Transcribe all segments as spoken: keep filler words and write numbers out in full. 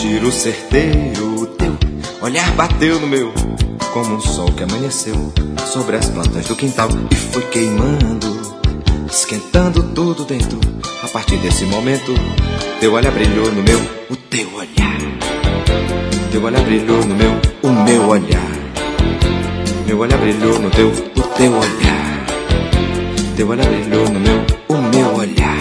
tiro certeiro, o teu olhar bateu no meu, como um sol que amanheceu sobre as plantas do quintal e foi queimando, esquentando tudo dentro. A partir desse momento, teu olhar brilhou no meu, o teu olhar. Teu olhar brilhou no meu, o meu olhar. Meu olhar brilhou no teu, o teu olhar. Teu olhar brilhou no meu, o meu olhar.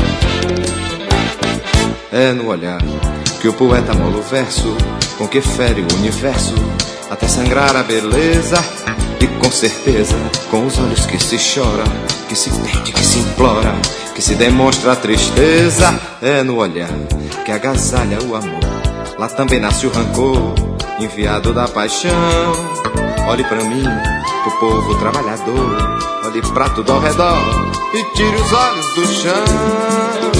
É no olhar que o poeta mola o verso, com que fere o universo, até sangrar a beleza. E com certeza, com os olhos que se chora, que se pede, que se implora, que se demonstra a tristeza. É no olhar que agasalha o amor, lá também nasce o rancor, enviado da paixão. Olhe pra mim, pro povo trabalhador, olhe pra tudo ao redor e tire os olhos do chão.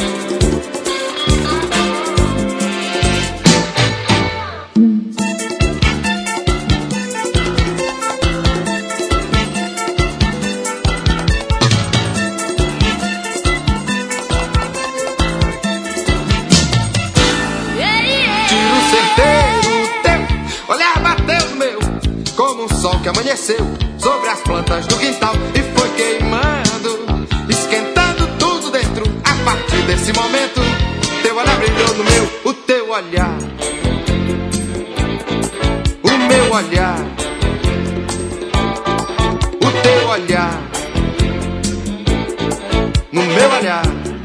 Sol que amanheceu sobre as plantas do quintal e foi queimando, esquentando tudo dentro. A partir desse momento, teu olhar brilhou no meu, o teu olhar. O meu olhar. O teu olhar. No meu olhar.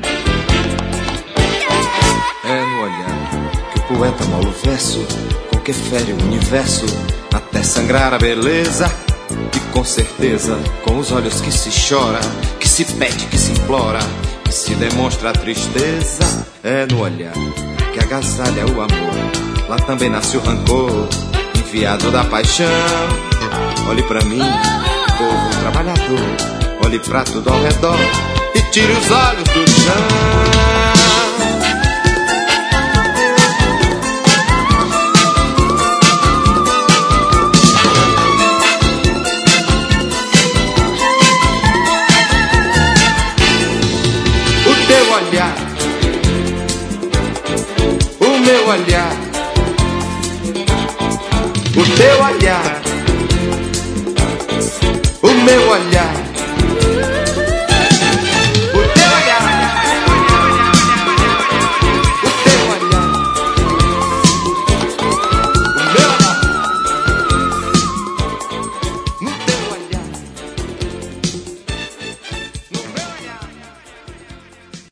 É no olhar que o poeta mola o verso, com que fere o universo, até sangrar a beleza. E com certeza, com os olhos que se chora, que se pede, que se implora, que se demonstra a tristeza. É no olhar que agasalha o amor, lá também nasce o rancor, enviado da paixão. Olhe pra mim, povo trabalhador, olhe pra tudo ao redor e tire os olhos do chão. Olhar, o meu olhar, o teu olhar, o meu olhar.